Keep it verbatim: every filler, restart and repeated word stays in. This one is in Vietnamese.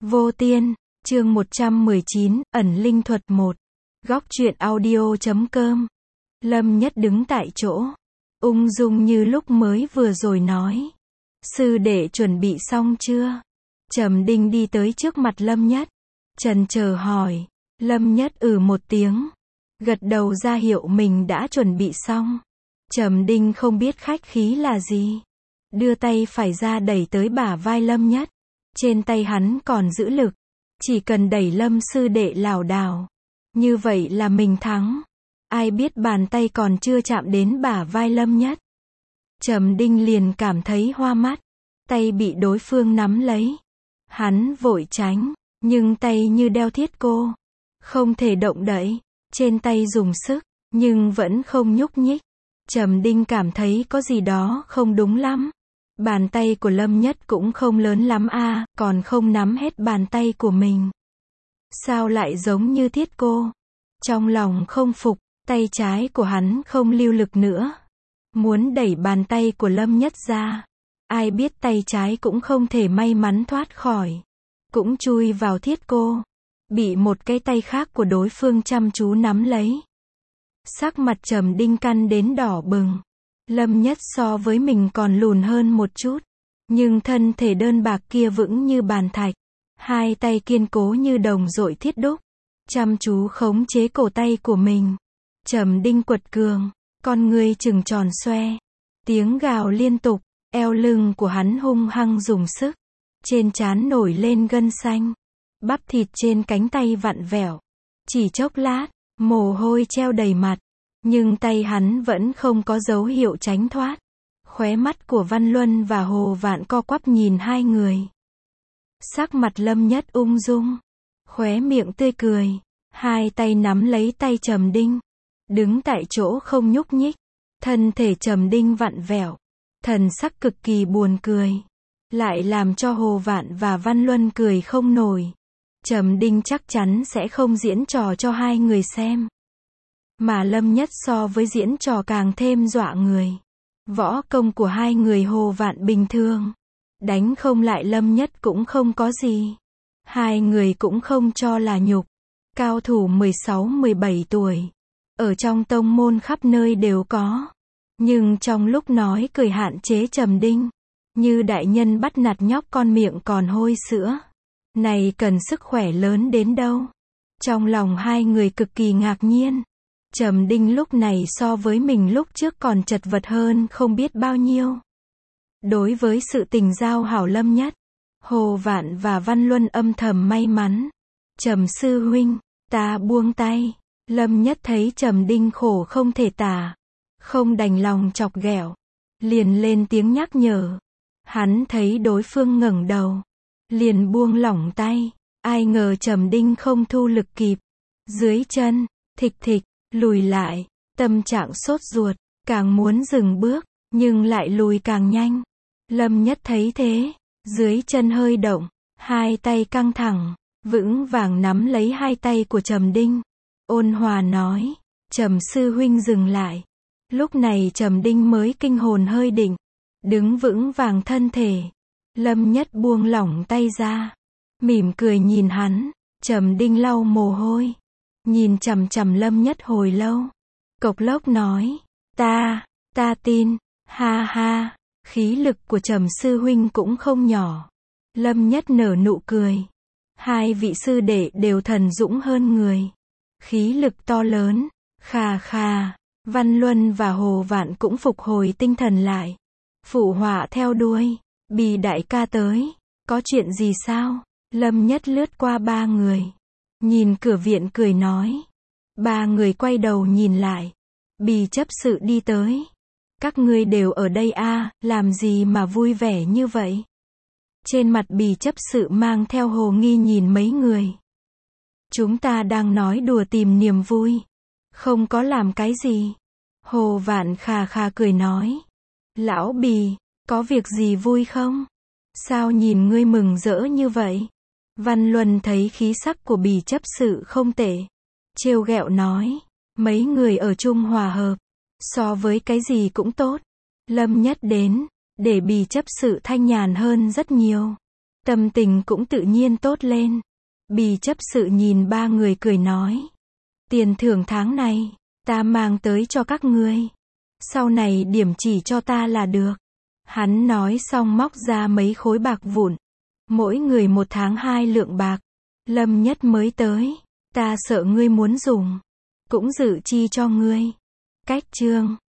Vô Tiên, chương một trăm mười chín, ẩn linh thuật một. Góc truyện audio chấm com. Lâm Nhất đứng tại chỗ, ung dung như lúc mới vừa rồi nói. Sư đệ chuẩn bị xong chưa? Trầm Đinh đi tới trước mặt Lâm Nhất, chần chờ hỏi. Lâm Nhất ừ một tiếng, gật đầu ra hiệu mình đã chuẩn bị xong. Trầm Đinh không biết khách khí là gì, đưa tay phải ra đẩy tới bả vai Lâm Nhất. Trên tay hắn còn giữ lực, chỉ cần đẩy Lâm sư đệ lảo đảo, như vậy là mình thắng. Ai biết bàn tay còn chưa chạm đến bả vai Lâm Nhất, Trầm Đinh liền cảm thấy hoa mắt, tay bị đối phương nắm lấy. Hắn vội tránh, nhưng tay như đeo thiết cô, không thể động đậy. Trên tay dùng sức, nhưng vẫn không nhúc nhích. Trầm Đinh cảm thấy có gì đó không đúng lắm. Bàn tay của Lâm Nhất cũng không lớn lắm a, à, còn không nắm hết bàn tay của mình. Sao lại giống như thiết cô? Trong lòng không phục, tay trái của hắn không lưu lực nữa, muốn đẩy bàn tay của Lâm Nhất ra. Ai biết tay trái cũng không thể may mắn thoát khỏi, cũng chui vào thiết cô, bị một cái tay khác của đối phương chăm chú nắm lấy. Sắc mặt Trầm Đinh căn đến đỏ bừng. Lâm Nhất so với mình còn lùn hơn một chút, nhưng thân thể đơn bạc kia vững như bàn thạch, hai tay kiên cố như đồng dội thiết đúc, chăm chú khống chế cổ tay của mình. Trầm Đinh quật cường, con ngươi trừng tròn xoe, tiếng gào liên tục, eo lưng của hắn hung hăng dùng sức, trên trán nổi lên gân xanh, bắp thịt trên cánh tay vặn vẹo. Chỉ chốc lát, mồ hôi treo đầy mặt, nhưng tay hắn vẫn không có dấu hiệu tránh thoát. Khóe mắt của Văn Luân và Hồ Vạn co quắp nhìn hai người. Sắc mặt Lâm Nhất ung dung, khóe miệng tươi cười, hai tay nắm lấy tay Trầm Đinh, đứng tại chỗ không nhúc nhích. Thân thể Trầm Đinh vặn vẹo, thần sắc cực kỳ buồn cười, lại làm cho Hồ Vạn và Văn Luân cười không nổi. Trầm Đinh chắc chắn sẽ không diễn trò cho hai người xem, mà Lâm Nhất so với diễn trò càng thêm dọa người. Võ công của hai người Hồ Vạn bình thường, đánh không lại Lâm Nhất cũng không có gì. Hai người cũng không cho là nhục. Cao thủ mười sáu mười bảy tuổi, ở trong tông môn khắp nơi đều có. Nhưng trong lúc nói cười hạn chế Trầm Đinh, như đại nhân bắt nạt nhóc con miệng còn hôi sữa. Này cần sức khỏe lớn đến đâu? Trong lòng hai người cực kỳ ngạc nhiên. Trầm Đinh lúc này so với mình lúc trước còn chật vật hơn không biết bao nhiêu. Đối với sự tình giao hảo Lâm Nhất, Hồ Vạn và Văn Luân âm thầm may mắn. Trầm sư huynh, ta buông tay. Lâm Nhất thấy Trầm Đinh khổ không thể tả, không đành lòng chọc ghẹo, liền lên tiếng nhắc nhở. Hắn thấy đối phương ngẩng đầu, liền buông lỏng tay. Ai ngờ Trầm Đinh không thu lực kịp, dưới chân thịch thịch lùi lại. Tâm trạng sốt ruột, càng muốn dừng bước, nhưng lại lùi càng nhanh. Lâm Nhất thấy thế, dưới chân hơi động, hai tay căng thẳng, vững vàng nắm lấy hai tay của Trầm Đinh, ôn hòa nói: Trầm sư huynh dừng lại. Lúc này Trầm Đinh mới kinh hồn hơi định, đứng vững vàng thân thể. Lâm Nhất buông lỏng tay ra, mỉm cười nhìn hắn. Trầm Đinh lau mồ hôi, nhìn chằm chằm Lâm Nhất hồi lâu, cộc lốc nói: Ta, ta tin, ha ha, khí lực của Trầm sư huynh cũng không nhỏ. Lâm Nhất nở nụ cười, hai vị sư đệ đều thần dũng hơn người, khí lực to lớn, khà khà. Văn Luân và Hồ Vạn cũng phục hồi tinh thần lại, phụ họa theo đuôi: Bì đại ca tới, có chuyện gì sao? Lâm Nhất lướt qua ba người, nhìn cửa viện cười nói. Ba người quay đầu nhìn lại, Bì chấp sự đi tới. Các ngươi đều ở đây a, à, làm gì mà vui vẻ như vậy? Trên mặt Bì chấp sự mang theo hồ nghi nhìn mấy người. Chúng ta đang nói đùa tìm niềm vui, không có làm cái gì. Hồ Vạn khà khà cười nói. Lão Bì, có việc gì vui không? Sao nhìn ngươi mừng rỡ như vậy? Văn Luân thấy khí sắc của Bì chấp sự không tệ, trêu ghẹo nói. Mấy người ở chung hòa hợp, so với cái gì cũng tốt. Lâm Nhất đến, để Bì chấp sự thanh nhàn hơn rất nhiều. Tâm tình cũng tự nhiên tốt lên. Bì chấp sự nhìn ba người cười nói. Tiền thưởng tháng này, ta mang tới cho các ngươi. Sau này điểm chỉ cho ta là được. Hắn nói xong móc ra mấy khối bạc vụn. Mỗi người một tháng hai lượng bạc. Lâm Nhất mới tới. Ta sợ ngươi muốn dùng. Cũng dự chi cho ngươi. Cách chương